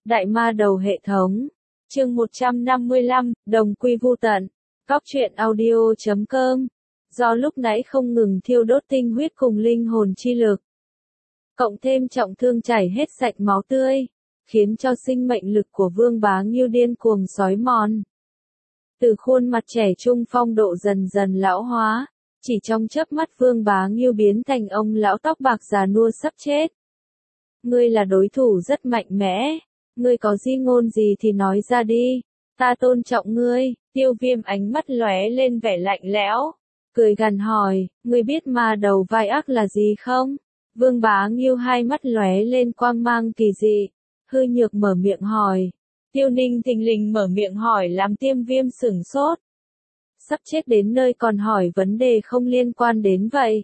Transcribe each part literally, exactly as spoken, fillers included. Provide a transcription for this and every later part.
Đại ma đầu hệ thống. Chương một trăm năm mươi lăm, đồng quy vu tận. Cóc truyện audio chấm com. Do lúc nãy không ngừng thiêu đốt tinh huyết cùng linh hồn chi lực, cộng thêm trọng thương chảy hết sạch máu tươi, khiến cho sinh mệnh lực của Vương Bá Ngưu điên cuồng xói mòn. Từ khuôn mặt trẻ trung phong độ dần dần lão hóa, chỉ trong chớp mắt Vương Bá Ngưu biến thành ông lão tóc bạc già nua sắp chết. Ngươi là đối thủ rất mạnh mẽ, ngươi có di ngôn gì thì nói ra đi, ta tôn trọng ngươi. Tiêu Viêm ánh mắt lóe lên vẻ lạnh lẽo, cười gằn hỏi, ngươi biết ma đầu vai ác là gì không? Vương Bá Ngưu hai mắt lóe lên quang mang kỳ dị, hư nhược mở miệng hỏi. Tiêu Ninh thình lình mở miệng hỏi làm Tiêu Viêm sửng sốt. Sắp chết đến nơi còn hỏi vấn đề không liên quan đến vậy.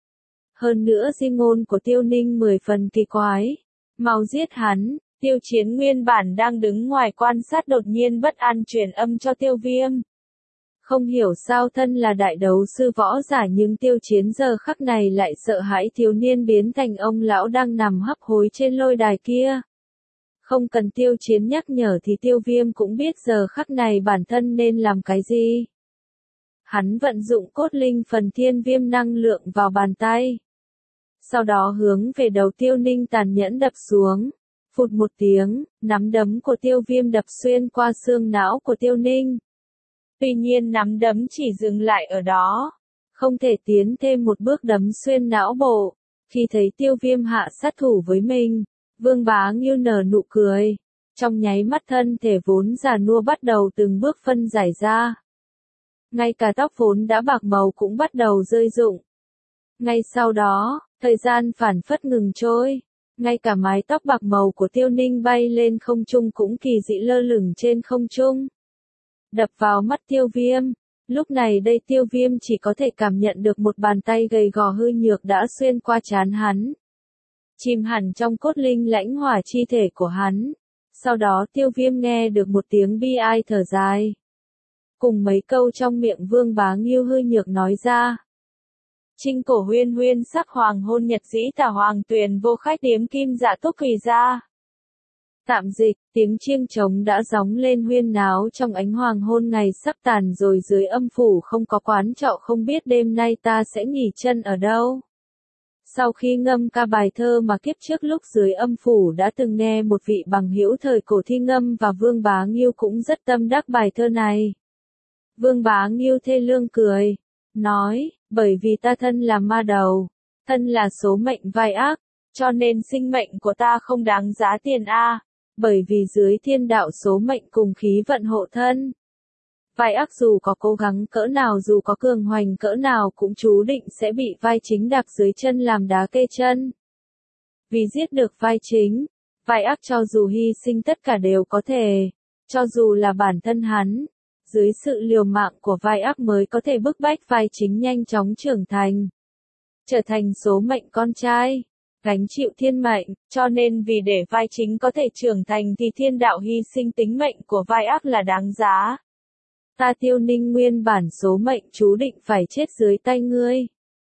Hơn nữa di ngôn của Tiêu Ninh mười phần kỳ quái. Mau giết hắn. Tiêu Chiến nguyên bản đang đứng ngoài quan sát đột nhiên bất an truyền âm cho Tiêu Viêm. Không hiểu sao thân là đại đấu sư võ giả nhưng Tiêu Chiến giờ khắc này lại sợ hãi thiếu niên biến thành ông lão đang nằm hấp hối trên lôi đài kia. Không cần Tiêu Chiến nhắc nhở thì Tiêu Viêm cũng biết giờ khắc này bản thân nên làm cái gì. Hắn vận dụng cốt linh phần thiên viêm năng lượng vào bàn tay. Sau đó hướng về đầu Tiêu Ninh tàn nhẫn đập xuống. Phụt một tiếng, nắm đấm của Tiêu Viêm đập xuyên qua xương não của Tiêu Ninh. Tuy nhiên nắm đấm chỉ dừng lại ở đó, không thể tiến thêm một bước đấm xuyên não bộ. Khi thấy Tiêu Viêm hạ sát thủ với mình, Vương Bá Ngưu nở nụ cười. Trong nháy mắt thân thể vốn già nua bắt đầu từng bước phân giải ra. Ngay cả tóc vốn đã bạc màu cũng bắt đầu rơi rụng. Ngay sau đó, thời gian phảng phất ngừng trôi. Ngay cả mái tóc bạc màu của Tiêu Ninh bay lên không trung cũng kỳ dị lơ lửng trên không trung. Đập vào mắt Tiêu Viêm. Lúc này đây Tiêu Viêm chỉ có thể cảm nhận được một bàn tay gầy gò hư nhược đã xuyên qua trán hắn. Chìm hẳn trong cốt linh lãnh hỏa chi thể của hắn. Sau đó Tiêu Viêm nghe được một tiếng bi ai thở dài. Cùng mấy câu trong miệng Vương Bá Ngưu hư nhược nói ra. Trinh cổ huyên huyên sắc hoàng hôn nhật dĩ tả hoàng tuyền vô khách điếm kim dạ túc quỳ ra. Tạm dịch, tiếng chiêng trống đã gióng lên huyên náo trong ánh hoàng hôn ngày sắp tàn rồi dưới âm phủ không có quán trọ không biết đêm nay ta sẽ nghỉ chân ở đâu. Sau khi ngâm ca bài thơ mà kiếp trước lúc dưới âm phủ đã từng nghe một vị bằng hữu thời cổ thi ngâm và Vương Bá Ngưu cũng rất tâm đắc bài thơ này. Vương Bá Ngưu thê lương cười, nói, bởi vì ta thân là ma đầu, thân là số mệnh vai ác, cho nên sinh mệnh của ta không đáng giá tiền a. Bởi vì dưới thiên đạo số mệnh cùng khí vận hộ thân. Vai ác dù có cố gắng cỡ nào dù có cường hoành cỡ nào cũng chú định sẽ bị vai chính đạp dưới chân làm đá kê chân. Vì giết được vai chính, vai ác cho dù hy sinh tất cả đều có thể, cho dù là bản thân hắn. Dưới sự liều mạng của vai ác mới có thể bức bách vai chính nhanh chóng trưởng thành. Trở thành số mệnh con trai, gánh chịu thiên mệnh, cho nên vì để vai chính có thể trưởng thành thì thiên đạo hy sinh tính mệnh của vai ác là đáng giá. Ta Tiêu Ninh nguyên bản số mệnh chú định phải chết dưới tay ngươi.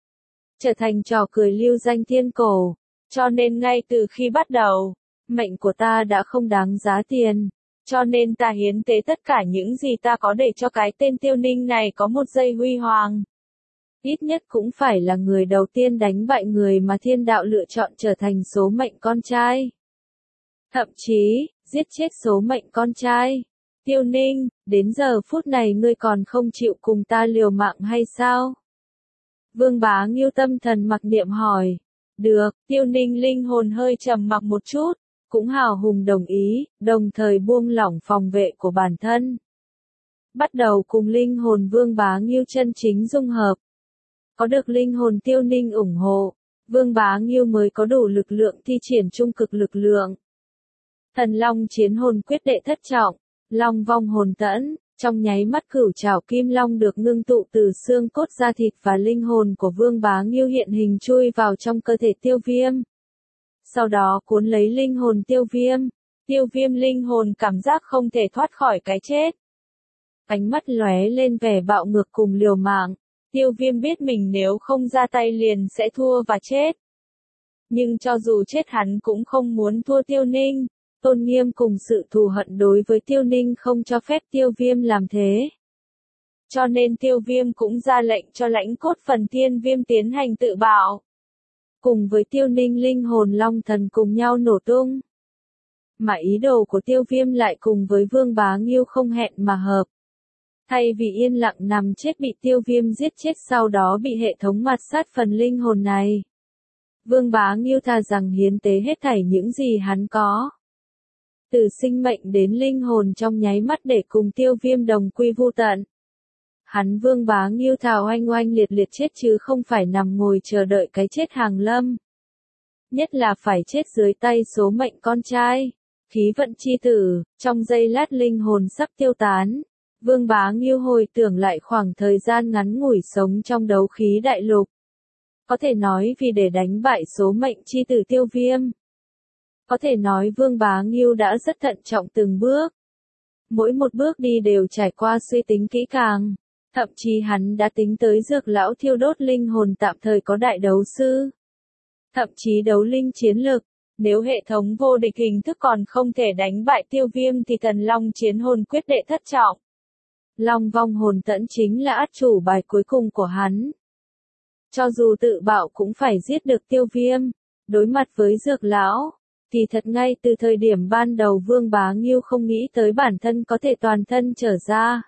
Trở thành trò cười lưu danh thiên cổ, cho nên ngay từ khi bắt đầu, mệnh của ta đã không đáng giá tiền. Cho nên ta hiến tế tất cả những gì ta có để cho cái tên Tiêu Ninh này có một giây huy hoàng. Ít nhất cũng phải là người đầu tiên đánh bại người mà thiên đạo lựa chọn trở thành số mệnh con trai. Thậm chí, giết chết số mệnh con trai. Tiêu Ninh, đến giờ phút này ngươi còn không chịu cùng ta liều mạng hay sao? Vương Bá Ngưu tâm thần mặc niệm hỏi. Được, Tiêu Ninh linh hồn hơi trầm mặc một chút. Cũng hào hùng đồng ý, đồng thời buông lỏng phòng vệ của bản thân. Bắt đầu cùng linh hồn Vương Bá Ngưu chân chính dung hợp. Có được linh hồn Tiêu Ninh ủng hộ, Vương Bá Ngưu mới có đủ lực lượng thi triển trung cực lực lượng. Thần Long chiến hồn quyết đệ thất trọng, Long vong hồn tẫn, trong nháy mắt cửu trảo kim long được ngưng tụ từ xương cốt da thịt và linh hồn của Vương Bá Ngưu hiện hình chui vào trong cơ thể Tiêu Viêm. Sau đó cuốn lấy linh hồn Tiêu Viêm. Tiêu Viêm linh hồn cảm giác không thể thoát khỏi cái chết. Ánh mắt lóe lên vẻ bạo ngược cùng liều mạng. Tiêu Viêm biết mình nếu không ra tay liền sẽ thua và chết. Nhưng cho dù chết hắn cũng không muốn thua Tiêu Ninh. tôn nghiêm cùng sự thù hận đối với Tiêu Ninh không cho phép Tiêu Viêm làm thế. Cho nên Tiêu Viêm cũng ra lệnh cho lãnh cốt phần thiên viêm tiến hành tự bạo. Cùng với Tiêu Ninh linh hồn long thần cùng nhau nổ tung. Mà ý đồ của Tiêu Viêm lại cùng với Vương Bá Ngưu không hẹn mà hợp. Thay vì yên lặng nằm chết bị Tiêu Viêm giết chết sau đó bị hệ thống mạt sát phần linh hồn này. Vương Bá Ngưu thà rằng hiến tế hết thảy những gì hắn có. Từ sinh mệnh đến linh hồn trong nháy mắt để cùng Tiêu Viêm đồng quy vu tận. Hắn Vương Bá Ngưu thà oanh oanh liệt liệt chết chứ không phải nằm ngồi chờ đợi cái chết hàng lâm. Nhất là phải chết dưới tay số mệnh con trai, khí vận chi tử, trong giây lát linh hồn sắp tiêu tán. Vương Bá Ngưu hồi tưởng lại khoảng thời gian ngắn ngủi sống trong đấu khí đại lục. Có thể nói vì để đánh bại số mệnh chi tử Tiêu Viêm. Có thể nói Vương Bá Ngưu đã rất thận trọng từng bước. Mỗi một bước đi đều trải qua suy tính kỹ càng. Thậm chí hắn đã tính tới dược lão thiêu đốt linh hồn tạm thời có đại đấu sư. Thậm chí đấu linh chiến lực. Nếu hệ thống vô địch hình thức còn không thể đánh bại Tiêu Viêm thì thần long chiến hồn quyết đệ thất trọng. Long vong hồn tẫn chính là át chủ bài cuối cùng của hắn. Cho dù tự bạo cũng phải giết được Tiêu Viêm. Đối mặt với dược lão, thì thật ngay từ thời điểm ban đầu Vương Bá Ngưu không nghĩ tới bản thân có thể toàn thân trở ra.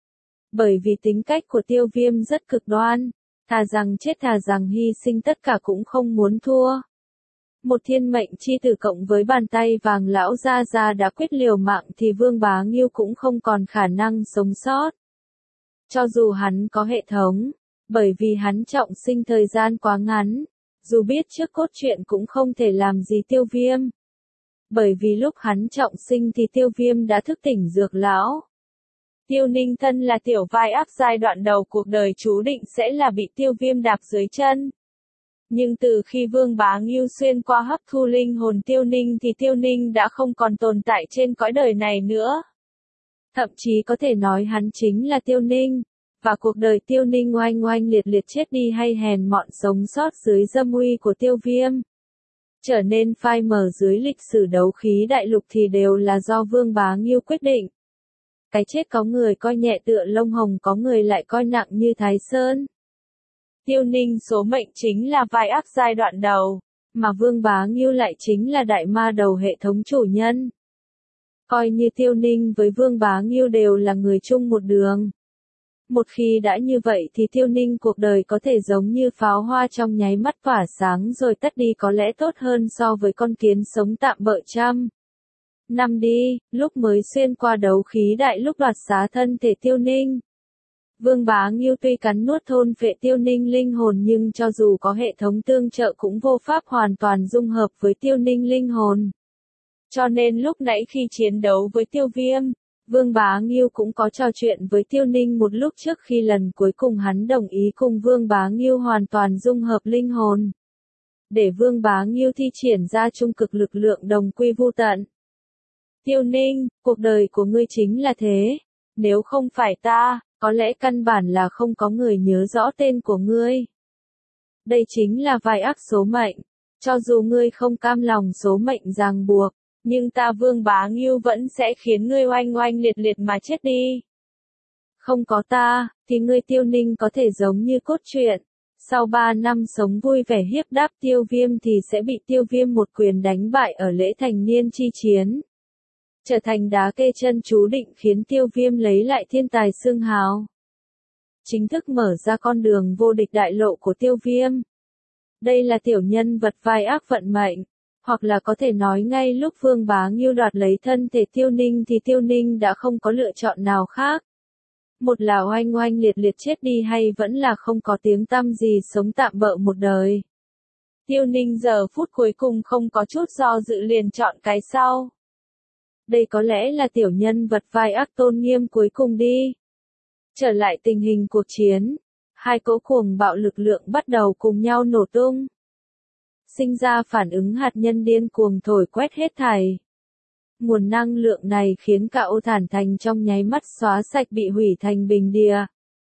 Bởi vì tính cách của Tiêu Viêm rất cực đoan, thà rằng chết thà rằng hy sinh tất cả cũng không muốn thua. Một thiên mệnh chi tử cộng với bàn tay vàng lão gia gia đã quyết liều mạng thì Vương Bá Ngưu cũng không còn khả năng sống sót. Cho dù hắn có hệ thống, bởi vì hắn trọng sinh thời gian quá ngắn, dù biết trước cốt truyện cũng không thể làm gì Tiêu Viêm. Bởi vì lúc hắn trọng sinh thì Tiêu Viêm đã thức tỉnh dược lão. Tiêu Ninh thân là tiểu vai ác giai đoạn đầu cuộc đời chú định sẽ là bị Tiêu Viêm đạp dưới chân. Nhưng từ khi Vương Bá Ngưu xuyên qua hấp thu linh hồn Tiêu Ninh thì Tiêu Ninh đã không còn tồn tại trên cõi đời này nữa. Thậm chí có thể nói hắn chính là Tiêu Ninh, và cuộc đời Tiêu Ninh oanh oanh liệt liệt chết đi hay hèn mọn sống sót dưới dâm uy của Tiêu Viêm. Trở nên phai mờ dưới lịch sử đấu khí đại lục thì đều là do Vương Bá Ngưu quyết định. Cái chết có người coi nhẹ tựa lông hồng, có người lại coi nặng như Thái Sơn. Tiêu Ninh số mệnh chính là vai ác giai đoạn đầu, mà Vương Bá Ngưu lại chính là đại ma đầu hệ thống chủ nhân. Coi như Tiêu Ninh với Vương Bá Ngưu đều là người chung một đường. Một khi đã như vậy thì Tiêu Ninh cuộc đời có thể giống như pháo hoa trong nháy mắt tỏa sáng rồi tắt đi, có lẽ tốt hơn so với con kiến sống tạm bợ trăm năm đi, lúc mới xuyên qua đấu khí đại lúc đoạt xá thân thể Tiêu Ninh. Vương Bá Ngưu tuy cắn nuốt thôn phệ Tiêu Ninh linh hồn nhưng cho dù có hệ thống tương trợ cũng vô pháp hoàn toàn dung hợp với Tiêu Ninh linh hồn. Cho nên lúc nãy khi chiến đấu với Tiêu Viêm, Vương Bá Ngưu cũng có trò chuyện với Tiêu Ninh một lúc trước khi lần cuối cùng hắn đồng ý cùng Vương Bá Ngưu hoàn toàn dung hợp linh hồn. Để Vương Bá Ngưu thi triển ra trung cực lực lượng đồng quy vu tận. Tiêu Ninh, cuộc đời của ngươi chính là thế. Nếu không phải ta, có lẽ căn bản là không có người nhớ rõ tên của ngươi. Đây chính là vai ác số mệnh. Cho dù ngươi không cam lòng số mệnh ràng buộc, nhưng ta Vương Bá Ngưu vẫn sẽ khiến ngươi oanh oanh liệt liệt mà chết đi. Không có ta, thì ngươi Tiêu Ninh có thể giống như cốt truyện. Sau ba năm sống vui vẻ hiếp đáp Tiêu Viêm thì sẽ bị Tiêu Viêm một quyền đánh bại ở lễ thành niên chi chiến. Trở thành đá kê chân chú định khiến Tiêu Viêm lấy lại thiên tài xương hào. Chính thức mở ra con đường vô địch đại lộ của Tiêu Viêm. Đây là tiểu nhân vật vai ác vận mệnh. Hoặc là có thể nói ngay lúc Vương Bá Ngưu đoạt lấy thân thể Tiêu Ninh thì Tiêu Ninh đã không có lựa chọn nào khác. Một là oanh oanh liệt liệt chết đi hay vẫn là không có tiếng tăm gì sống tạm bợ một đời. Tiêu Ninh giờ phút cuối cùng không có chút do dự liền chọn cái sau. Đây có lẽ là tiểu nhân vật vai ác tôn nghiêm cuối cùng đi. Trở lại tình hình cuộc chiến, hai cỗ cuồng bạo lực lượng bắt đầu cùng nhau nổ tung. Sinh ra phản ứng hạt nhân điên cuồng thổi quét hết thảy. Nguồn năng lượng này khiến cả Ô Thản Thành trong nháy mắt xóa sạch bị hủy thành bình địa.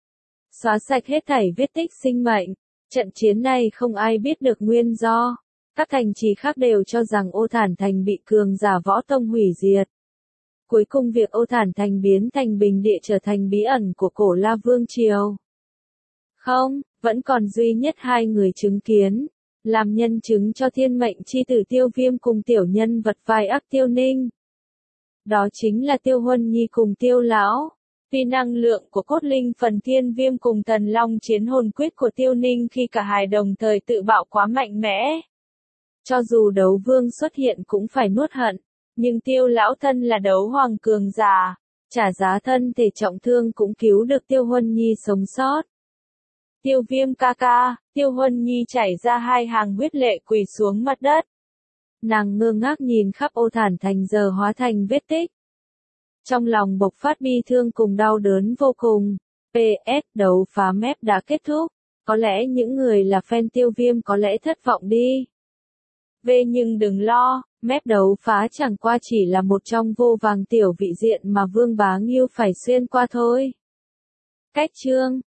Xóa sạch hết thảy vết tích sinh mệnh. Trận chiến này không ai biết được nguyên do. Các thành trì khác đều cho rằng Ô Thản Thành bị cường giả võ tông hủy diệt. Cuối cùng việc Ô Thản Thành biến thành bình địa trở thành bí ẩn của cổ La Vương Triều. Không, vẫn còn duy nhất hai người chứng kiến, làm nhân chứng cho thiên mệnh chi tử Tiêu Viêm cùng tiểu nhân vật vai ác Tiêu Ninh. Đó chính là Tiêu Huân Nhi cùng Tiêu Lão. Vì năng lượng của cốt linh phần thiên viêm cùng thần long chiến hồn quyết của Tiêu Ninh khi cả hai đồng thời tự bạo quá mạnh mẽ. Cho dù đấu vương xuất hiện cũng phải nuốt hận, nhưng Tiêu Lão thân là đấu hoàng cường giả, trả giá thân thể trọng thương cũng cứu được Tiêu Huân Nhi sống sót. Tiêu Viêm ca ca, Tiêu Huân Nhi chảy ra hai hàng huyết lệ quỳ xuống mặt đất. Nàng ngơ ngác nhìn khắp Ô Thản Thành giờ hóa thành vết tích. Trong lòng bộc phát bi thương cùng đau đớn vô cùng. pê ét đấu phá mép đã kết thúc. Có lẽ những người là fan Tiêu Viêm có lẽ thất vọng đi. Về nhưng đừng lo, mép đấu phá chẳng qua chỉ là một trong vô vàng tiểu vị diện mà Vương Bá Nghiêu phải xuyên qua thôi. Cách chương